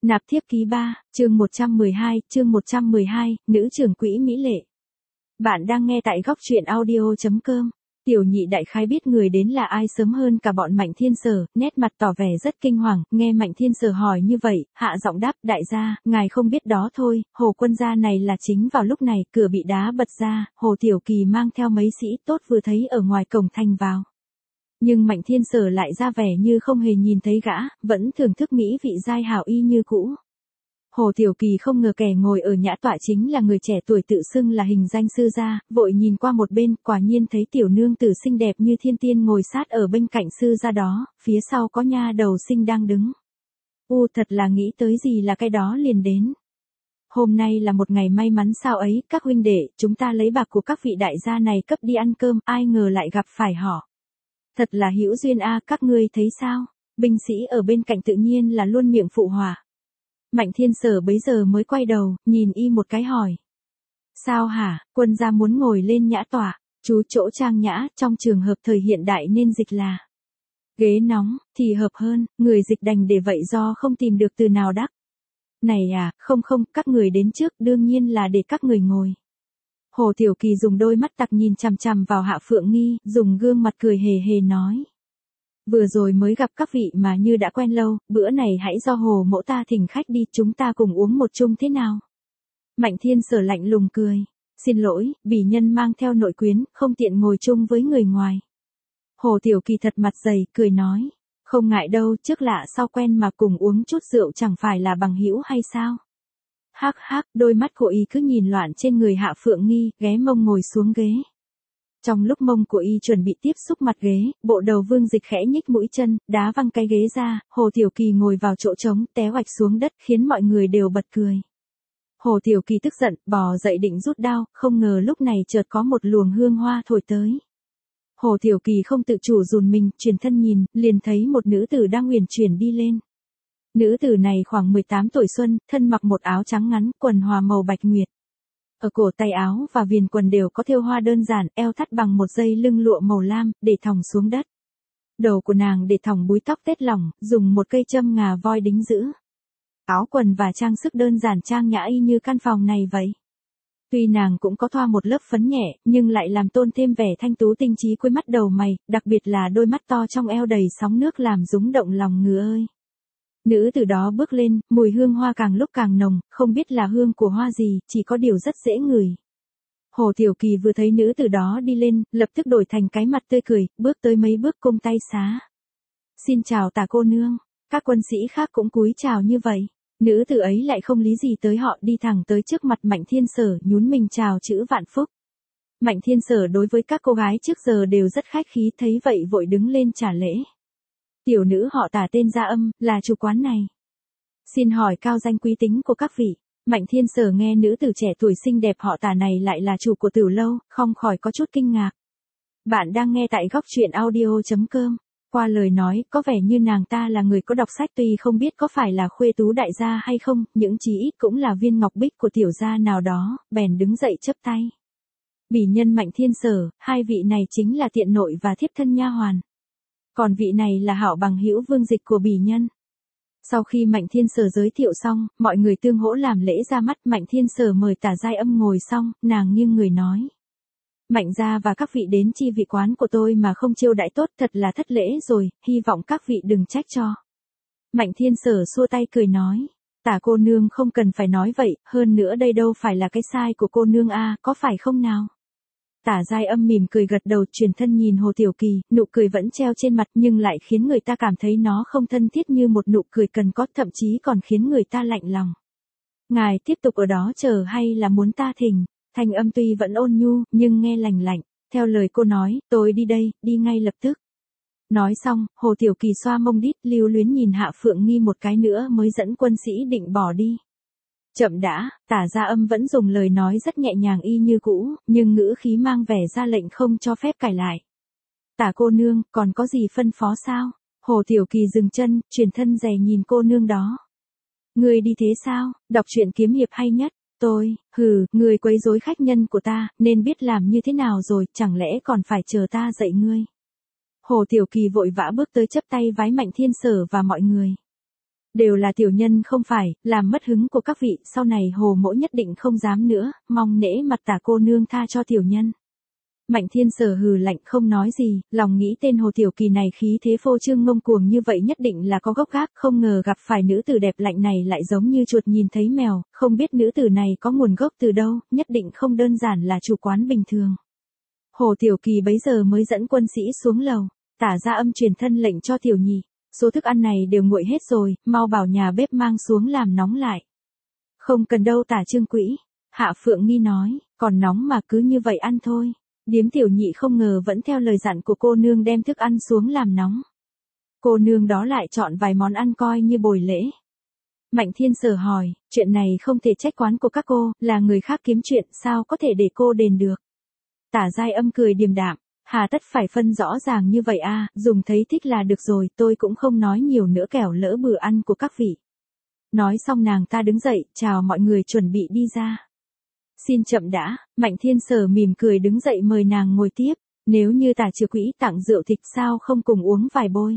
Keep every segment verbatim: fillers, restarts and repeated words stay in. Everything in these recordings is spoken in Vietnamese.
Nạp thiếp ký ba, chương một trăm mười hai, chương một trăm mười hai, nữ trưởng quỹ mỹ lệ. Bạn đang nghe tại góc truyện audio chấm com. Tiểu nhị đại khái biết người đến là ai sớm hơn cả bọn Mạnh Thiên Sở, nét mặt tỏ vẻ rất kinh hoàng, nghe Mạnh Thiên Sở hỏi như vậy, hạ giọng đáp, đại gia, ngài không biết đó thôi, Hồ quân gia này là chính vào lúc này, cửa bị đá bật ra, Hồ Tiểu Kỳ mang theo mấy sĩ tốt vừa thấy ở ngoài cổng thành vào. Nhưng Mạnh Thiên Sở lại ra vẻ như không hề nhìn thấy gã, vẫn thưởng thức mỹ vị giai hảo y như cũ. Hồ Tiểu Kỳ không ngờ kẻ ngồi ở nhã tọa chính là người trẻ tuổi tự xưng là hình danh sư gia, vội nhìn qua một bên, quả nhiên thấy tiểu nương tử xinh đẹp như thiên tiên ngồi sát ở bên cạnh sư gia đó, phía sau có nha đầu xinh đang đứng. U thật là nghĩ tới gì là cái đó liền đến. Hôm nay là một ngày may mắn sao ấy, các huynh đệ, chúng ta lấy bạc của các vị đại gia này cấp đi ăn cơm, ai ngờ lại gặp phải họ. Thật là hữu duyên a, các ngươi thấy sao? Binh sĩ ở bên cạnh tự nhiên là luôn miệng phụ họa. Mạnh Thiên Sở bấy giờ mới quay đầu, nhìn y một cái hỏi. Sao hả, quân gia muốn ngồi lên nhã tọa, chú chỗ trang nhã, trong trường hợp thời hiện đại nên dịch là ghế nóng, thì hợp hơn, người dịch đành để vậy do không tìm được từ nào đắc. Này à, không không, các người đến trước, đương nhiên là để các người ngồi. Hồ Tiểu Kỳ dùng đôi mắt tặc nhìn chằm chằm vào Hạ Phượng Nghi, dùng gương mặt cười hề hề nói. Vừa rồi mới gặp các vị mà như đã quen lâu, bữa này hãy do Hồ mẫu ta thỉnh khách đi, chúng ta cùng uống một chung thế nào? Mạnh Thiên Sở lạnh lùng cười. Xin lỗi, bỉ nhân mang theo nội quyến, không tiện ngồi chung với người ngoài. Hồ Tiểu Kỳ thật mặt dày, cười nói. Không ngại đâu, trước lạ sau quen mà cùng uống chút rượu chẳng phải là bằng hữu hay sao? Hắc hắc, đôi mắt của y cứ nhìn loạn trên người Hạ Phượng Nghi, ghé mông ngồi xuống ghế. Trong lúc mông của y chuẩn bị tiếp xúc mặt ghế, bộ đầu Vương Dịch khẽ nhích mũi chân, đá văng cái ghế ra, Hồ Tiểu Kỳ ngồi vào chỗ trống, té oạch xuống đất, khiến mọi người đều bật cười. Hồ Tiểu Kỳ tức giận, bò dậy định rút đao, không ngờ lúc này chợt có một luồng hương hoa thổi tới. Hồ Tiểu Kỳ không tự chủ rùn mình, chuyển thân nhìn, liền thấy một nữ tử đang uyển chuyển đi lên. Nữ tử này khoảng mười tám tuổi xuân, thân mặc một áo trắng ngắn, quần hòa màu bạch nguyệt. Ở cổ tay áo và viền quần đều có thêu hoa đơn giản, eo thắt bằng một dây lưng lụa màu lam, để thòng xuống đất. Đầu của nàng để thòng búi tóc tết lỏng, dùng một cây châm ngà voi đính giữ. Áo quần và trang sức đơn giản trang nhã y như căn phòng này vậy. Tuy nàng cũng có thoa một lớp phấn nhẹ, nhưng lại làm tôn thêm vẻ thanh tú tinh trí cuối mắt đầu mày, đặc biệt là đôi mắt to trong eo đầy sóng nước làm rúng động lòng người ơi. Nữ từ đó bước lên, mùi hương hoa càng lúc càng nồng, không biết là hương của hoa gì, chỉ có điều rất dễ ngửi. Hồ Tiểu Kỳ vừa thấy nữ từ đó đi lên, lập tức đổi thành cái mặt tươi cười, bước tới mấy bước cung tay xá. Xin chào Tả cô nương, các quân sĩ khác cũng cúi chào như vậy. Nữ tử ấy lại không lý gì tới họ, đi thẳng tới trước mặt Mạnh Thiên Sở, nhún mình chào chữ vạn phúc. Mạnh Thiên Sở đối với các cô gái trước giờ đều rất khách khí, thấy vậy vội đứng lên trả lễ. Tiểu nữ họ Tả tên Gia Âm, là chủ quán này. Xin hỏi cao danh quý tính của các vị. Mạnh Thiên Sở nghe nữ tử trẻ tuổi xinh đẹp họ Tả này lại là chủ của Tiểu lâu, không khỏi có chút kinh ngạc. Bạn đang nghe tại góc truyện audio chấm com. Qua lời nói, có vẻ như nàng ta là người có đọc sách, tuy không biết có phải là khuê tú đại gia hay không, những chí ít cũng là viên ngọc bích của tiểu gia nào đó, bèn đứng dậy chấp tay. Bỉ nhân Mạnh Thiên Sở, hai vị này chính là tiện nội và thiếp thân nha hoàn. Còn vị này là hảo bằng hữu Vương Dịch của bỉ nhân. Sau khi Mạnh Thiên Sở giới thiệu xong, mọi người tương hỗ làm lễ ra mắt. Mạnh Thiên Sở mời Tả Giai Âm ngồi xong, nàng nghiêng người nói. Mạnh gia và các vị đến chi vị quán của tôi mà không chiêu đãi tốt, thật là thất lễ rồi, hy vọng các vị đừng trách cho. Mạnh Thiên Sở xua tay cười nói. Tả cô nương không cần phải nói vậy, hơn nữa đây đâu phải là cái sai của cô nương a, có phải không nào? Tả Giai Âm mỉm cười gật đầu, chuyển thân nhìn Hồ Tiểu Kỳ, nụ cười vẫn treo trên mặt nhưng lại khiến người ta cảm thấy nó không thân thiết như một nụ cười cần có, thậm chí còn khiến người ta lạnh lòng. Ngài tiếp tục ở đó chờ hay là muốn ta thỉnh? Thanh âm tuy vẫn ôn nhu, nhưng nghe lành lạnh. Theo lời cô nói, tôi đi đây, đi ngay lập tức. Nói xong, Hồ Tiểu Kỳ xoa mông đít, lưu luyến nhìn Hạ Phượng Nghi một cái nữa mới dẫn quân sĩ định bỏ đi. Chậm đã, Tả Gia Âm vẫn dùng lời nói rất nhẹ nhàng y như cũ, nhưng ngữ khí mang vẻ ra lệnh không cho phép cải lại. Tả cô nương, còn có gì phân phó sao? Hồ Tiểu Kỳ dừng chân, chuyển thân dè nhìn cô nương đó. Người đi thế sao? Đọc truyện kiếm hiệp hay nhất. Tôi, hừ, người quấy rối khách nhân của ta, nên biết làm như thế nào rồi, chẳng lẽ còn phải chờ ta dạy ngươi. Hồ Tiểu Kỳ vội vã bước tới chấp tay vái Mạnh Thiên Sở và mọi người. Đều là tiểu nhân không phải, làm mất hứng của các vị, sau này Hồ mỗ nhất định không dám nữa, mong nể mặt Tả cô nương tha cho tiểu nhân. Mạnh Thiên Sở hừ lạnh không nói gì, lòng nghĩ tên Hồ Tiểu Kỳ này khí thế phô trương ngông cuồng như vậy nhất định là có gốc gác, không ngờ gặp phải nữ tử đẹp lạnh này lại giống như chuột nhìn thấy mèo, không biết nữ tử này có nguồn gốc từ đâu, nhất định không đơn giản là chủ quán bình thường. Hồ Tiểu Kỳ bấy giờ mới dẫn quân sĩ xuống lầu, Tả Gia Âm truyền thân lệnh cho Tiểu Nhị, số thức ăn này đều nguội hết rồi, mau bảo nhà bếp mang xuống làm nóng lại. Không cần đâu Tả Trương Quỹ, Hạ Phượng Nghi nói, còn nóng mà cứ như vậy ăn thôi. Điếm Tiểu Nhị không ngờ vẫn theo lời dặn của cô nương đem thức ăn xuống làm nóng. Cô nương đó lại chọn vài món ăn coi như bồi lễ. Mạnh Thiên Sở hỏi, chuyện này không thể trách quán của các cô, là người khác kiếm chuyện, sao có thể để cô đền được. Tả Giai Âm cười điềm đạm, hà tất phải phân rõ ràng như vậy a, dùng thấy thích là được rồi, tôi cũng không nói nhiều nữa kẻo lỡ bữa ăn của các vị. Nói xong nàng ta đứng dậy, chào mọi người chuẩn bị đi ra. Xin chậm đã, Mạnh Thiên Sở mỉm cười đứng dậy mời nàng ngồi tiếp, nếu như Tả Trừ Quỹ tặng rượu thịt sao không cùng uống vài bôi.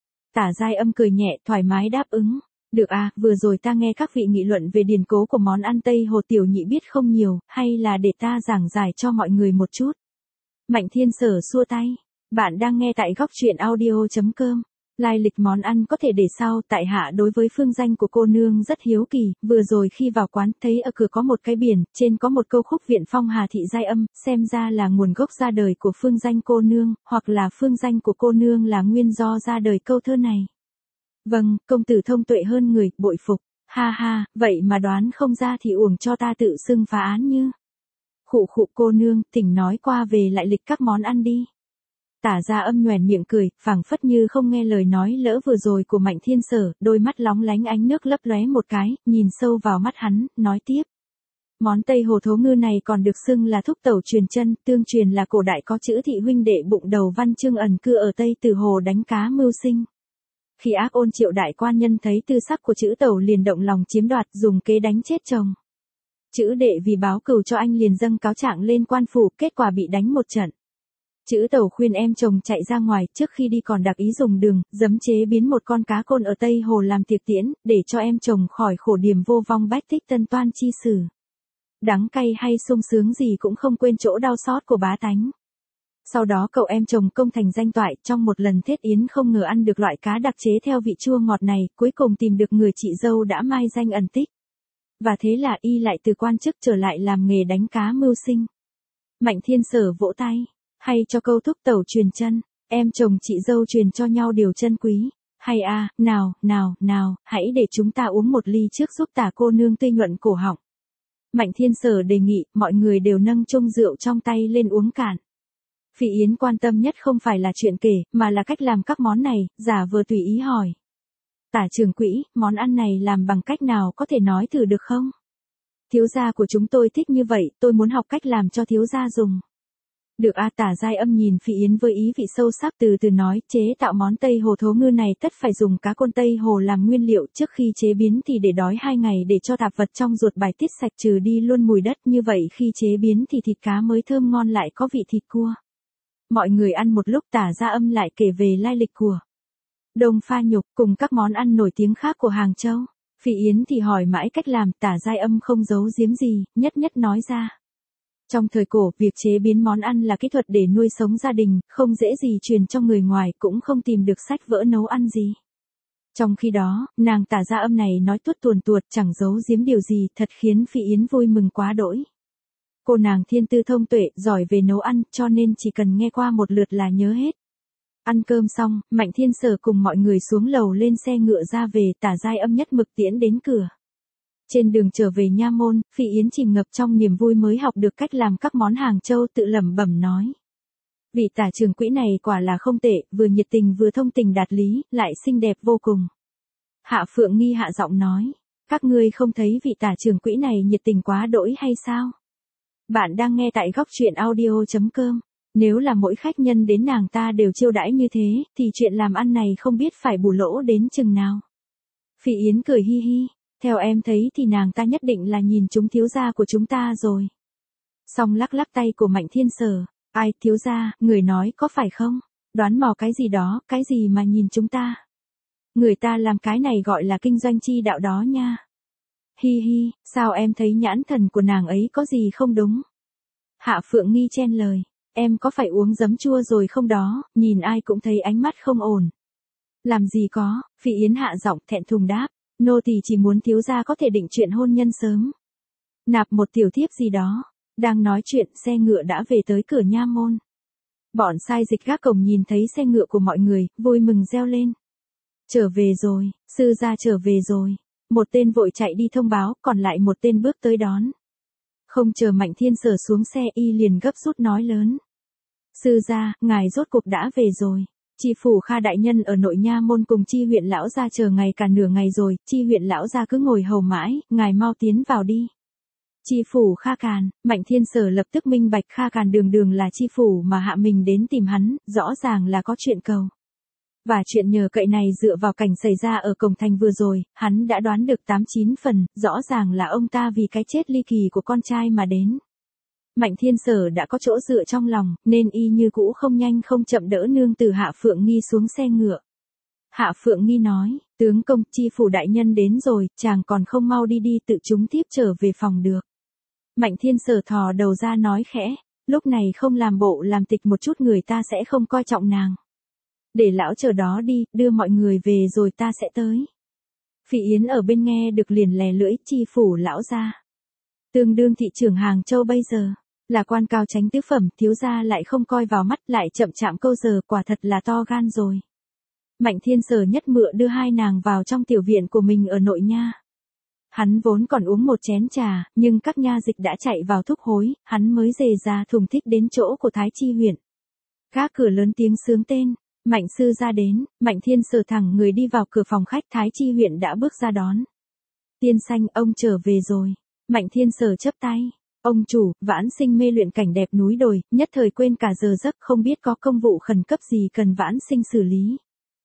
Tả Giai Âm cười nhẹ thoải mái đáp ứng, được à, vừa rồi ta nghe các vị nghị luận về điển cố của món ăn Tây Hồ Tiểu Nhị biết không nhiều, hay là để ta giảng giải cho mọi người một chút. Mạnh Thiên Sở xua tay, bạn đang nghe tại góc truyện audio chấm com. Lai lịch món ăn có thể để sau, tại hạ đối với phương danh của cô nương rất hiếu kỳ, vừa rồi khi vào quán thấy ở cửa có một cái biển, trên có một câu khúc viện phong Hà Thị Giai Âm, xem ra là nguồn gốc ra đời của phương danh cô nương, hoặc là phương danh của cô nương là nguyên do ra đời câu thơ này. Vâng, công tử thông tuệ hơn người, bội phục, ha ha, vậy mà đoán không ra thì uổng cho ta tự xưng phá án như. Khụ khụ cô nương, thỉnh nói qua về lại lịch các món ăn đi. Tả Gia Âm nhoẻn miệng cười, phảng phất như không nghe lời nói lỡ vừa rồi của Mạnh Thiên Sở, đôi mắt lóng lánh ánh nước lấp lóe một cái, nhìn sâu vào mắt hắn, nói tiếp. Món Tây Hồ Thố Ngư này còn được xưng là thúc tẩu truyền chân, tương truyền là cổ đại có chữ thị huynh đệ bụng đầu văn chương ẩn cư ở Tây Từ Hồ đánh cá mưu sinh. Khi Ác Ôn Triệu đại quan nhân thấy tư sắc của chữ tẩu liền động lòng chiếm đoạt, dùng kế đánh chết chồng. Chữ đệ vì báo cừu cho anh liền dâng cáo trạng lên quan phủ, kết quả bị đánh một trận. Chữ tẩu khuyên em chồng chạy ra ngoài, trước khi đi còn đặc ý dùng đường, giấm chế biến một con cá côn ở Tây Hồ làm tiệc tiễn, để cho em chồng khỏi khổ điểm vô vong bách tích tân toan chi sử. Đắng cay hay sung sướng gì cũng không quên chỗ đau xót của bá tánh. Sau đó cậu em chồng công thành danh toại, trong một lần thiết yến không ngờ ăn được loại cá đặc chế theo vị chua ngọt này, cuối cùng tìm được người chị dâu đã mai danh ẩn tích. Và thế là y lại từ quan chức trở lại làm nghề đánh cá mưu sinh. Mạnh Thiên Sở vỗ tay. Hay cho câu thúc tẩu truyền chân, em chồng chị dâu truyền cho nhau điều chân quý. Hay à, nào, nào, nào, hãy để chúng ta uống một ly trước giúp Tả cô nương tươi nhuận cổ họng. Mạnh Thiên Sở đề nghị, mọi người đều nâng chung rượu trong tay lên uống cạn. Phỉ Yến quan tâm nhất không phải là chuyện kể, mà là cách làm các món này, giả vờ tùy ý hỏi. Tả Trường Quỹ, món ăn này làm bằng cách nào có thể nói thử được không? Thiếu gia của chúng tôi thích như vậy, tôi muốn học cách làm cho thiếu gia dùng. Được a. Tả Giai Âm nhìn Phỉ Yến với ý vị sâu sắc từ từ nói, chế tạo món Tây Hồ Thố Ngư này tất phải dùng cá côn Tây Hồ làm nguyên liệu, trước khi chế biến thì để đói hai ngày để cho tạp vật trong ruột bài tiết sạch trừ đi luôn mùi đất, như vậy khi chế biến thì thịt cá mới thơm ngon lại có vị thịt cua. Mọi người ăn một lúc Tả Gia Âm lại kể về lai lịch của Đông Pha Nhục cùng các món ăn nổi tiếng khác của Hàng Châu. Phỉ Yến thì hỏi mãi cách làm, Tả Giai Âm không giấu giếm gì, nhất nhất nói ra. Trong thời cổ, việc chế biến món ăn là kỹ thuật để nuôi sống gia đình, không dễ gì truyền cho người ngoài, cũng không tìm được sách vỡ nấu ăn gì. Trong khi đó, nàng Tả Gia Âm này nói tuốt tuồn tuột chẳng giấu giếm điều gì, thật khiến Phỉ Yến vui mừng quá đỗi. Cô nàng thiên tư thông tuệ, giỏi về nấu ăn, cho nên chỉ cần nghe qua một lượt là nhớ hết. Ăn cơm xong, Mạnh Thiên Sở cùng mọi người xuống lầu lên xe ngựa ra về, Tả Giai Âm nhất mực tiễn đến cửa. Trên đường trở về nha môn, Phỉ Yến chìm ngập trong niềm vui mới học được cách làm các món Hàng Châu, tự lẩm bẩm nói. Vị Tả Trường Quỹ này quả là không tệ, vừa nhiệt tình vừa thông tình đạt lý, lại xinh đẹp vô cùng. Hạ Phượng Nghi hạ giọng nói, các ngươi không thấy vị Tả Trường Quỹ này nhiệt tình quá đỗi hay sao? Bạn đang nghe tại góc truyện audio chấm com. Nếu là mỗi khách nhân đến nàng ta đều chiêu đãi như thế, thì chuyện làm ăn này không biết phải bù lỗ đến chừng nào. Phỉ Yến cười hi hi, theo em thấy thì nàng ta nhất định là nhìn chúng thiếu gia của chúng ta rồi. Xong lắc lắc tay của Mạnh Thiên Sở, ai thiếu gia, người nói có phải không? Đoán mò cái gì đó, cái gì mà nhìn chúng ta? Người ta làm cái này gọi là kinh doanh chi đạo đó nha. Hi hi, sao em thấy nhãn thần của nàng ấy có gì không đúng? Hạ Phượng Nghi chen lời, em có phải uống giấm chua rồi không đó, nhìn ai cũng thấy ánh mắt không ổn. Làm gì có, Phỉ Yến hạ giọng thẹn thùng đáp, nô tỳ chỉ muốn thiếu gia có thể định chuyện hôn nhân sớm. Nạp một tiểu thiếp gì đó. Đang nói chuyện, xe ngựa đã về tới cửa nha môn. Bọn sai dịch gác cổng nhìn thấy xe ngựa của mọi người, vui mừng reo lên. Trở về rồi, sư gia trở về rồi. Một tên vội chạy đi thông báo, còn lại một tên bước tới đón. Không chờ Mạnh Thiên Sở xuống xe, y liền gấp rút nói lớn. Sư gia, ngài rốt cuộc đã về rồi. Chi phủ Kha đại nhân ở nội nha môn cùng Chi huyện lão gia chờ ngày cả nửa ngày rồi, Chi huyện lão gia cứ ngồi hầu mãi, ngài mau tiến vào đi. Chi phủ Kha Càn, Mạnh Thiên Sở lập tức minh bạch Kha Càn đường đường là chi phủ mà hạ mình đến tìm hắn, rõ ràng là có chuyện cầu. Và chuyện nhờ cậy này dựa vào cảnh xảy ra ở cổng thành vừa rồi, hắn đã đoán được tám chín phần, rõ ràng là ông ta vì cái chết ly kỳ của con trai mà đến. Mạnh Thiên Sở đã có chỗ dựa trong lòng, nên y như cũ không nhanh không chậm đỡ nương từ Hạ Phượng Nghi xuống xe ngựa. Hạ Phượng Nghi nói, tướng công, chi phủ đại nhân đến rồi, chàng còn không mau đi đi tự chúng tiếp trở về phòng được. Mạnh Thiên Sở thò đầu ra nói khẽ, lúc này không làm bộ làm tịch một chút người ta sẽ không coi trọng nàng. Để lão chờ đó đi, đưa mọi người về rồi ta sẽ tới. Phỉ Yến ở bên nghe được liền lè lưỡi, chi phủ lão gia. Tương đương thị trưởng Hàng Châu bây giờ, là quan cao chánh tứ phẩm, thiếu gia lại không coi vào mắt, lại chậm chạm câu giờ, quả thật là to gan rồi. Mạnh Thiên Sở nhất mựa đưa hai nàng vào trong tiểu viện của mình ở nội nha. Hắn vốn còn uống một chén trà, nhưng các nha dịch đã chạy vào thúc hối, hắn mới dề ra thùng thích đến chỗ của Thái Chi huyện. Gác cửa lớn tiếng xướng tên, Mạnh sư ra đến, Mạnh Thiên Sở thẳng người đi vào cửa phòng khách, Thái Chi huyện đã bước ra đón. Tiên Sanh, ông trở về rồi. Mạnh Thiên Sở chắp tay. Ông chủ, Vãn Sinh mê luyện cảnh đẹp núi đồi, nhất thời quên cả giờ giấc, không biết có công vụ khẩn cấp gì cần Vãn Sinh xử lý.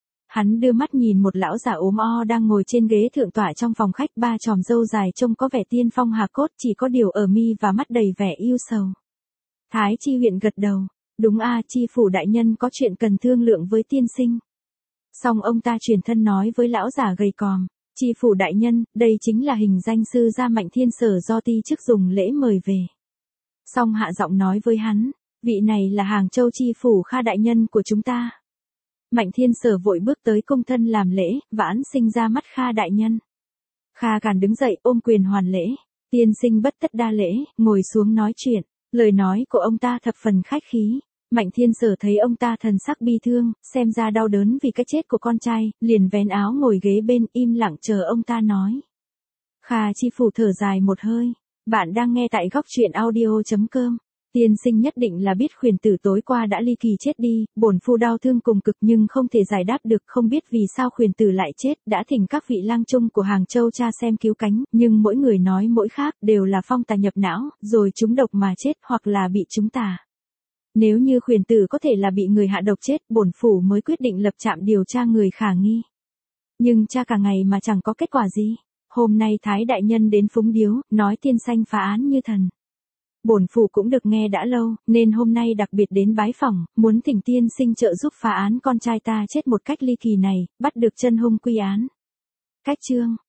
Hắn đưa mắt nhìn một lão già ốm o đang ngồi trên ghế thượng tọa trong phòng khách, ba chòm râu dài trông có vẻ tiên phong hà cốt, chỉ có điều ở mi và mắt đầy vẻ yêu sầu. Thái Chi huyện gật đầu, đúng a, chi phủ đại nhân có chuyện cần thương lượng với tiên sinh. Xong ông ta truyền thân nói với lão già gầy còm, chi phủ đại nhân, đây chính là hình danh sư gia Mạnh Thiên Sở do ti chức dùng lễ mời về. Xong hạ giọng nói với hắn, vị này là Hàng Châu chi phủ Kha đại nhân của chúng ta. Mạnh Thiên Sở vội bước tới cung thân làm lễ, Vãn Sinh ra mắt Kha đại nhân. Kha Càn đứng dậy ôm quyền hoàn lễ, tiên sinh bất tất đa lễ, ngồi xuống nói chuyện, lời nói của ông ta thập phần khách khí. Mạnh Thiên Sở thấy ông ta thần sắc bi thương, xem ra đau đớn vì cái chết của con trai, liền vén áo ngồi ghế bên im lặng chờ ông ta nói. Kha chi phủ thở dài một hơi, bạn đang nghe tại góc truyện audio chấm com. Tiên sinh nhất định là biết khuyển tử tối qua đã ly kỳ chết đi, bổn phu đau thương cùng cực nhưng không thể giải đáp được, không biết vì sao khuyển tử lại chết, đã thỉnh các vị lang trung của Hàng Châu tra xem cứu cánh, nhưng mỗi người nói mỗi khác, đều là phong tà nhập não, rồi trúng độc mà chết, hoặc là bị trúng tà. Nếu như khuyển tử có thể là bị người hạ độc chết, bổn phủ mới quyết định lập trạm điều tra người khả nghi. Nhưng tra cả ngày mà chẳng có kết quả gì. Hôm nay Thái đại nhân đến phúng điếu, nói tiên sanh phá án như thần. Bổn phủ cũng được nghe đã lâu, nên hôm nay đặc biệt đến bái phỏng, muốn thỉnh tiên sinh trợ giúp phá án con trai ta chết một cách ly kỳ này, bắt được chân hung quy án. Cách chương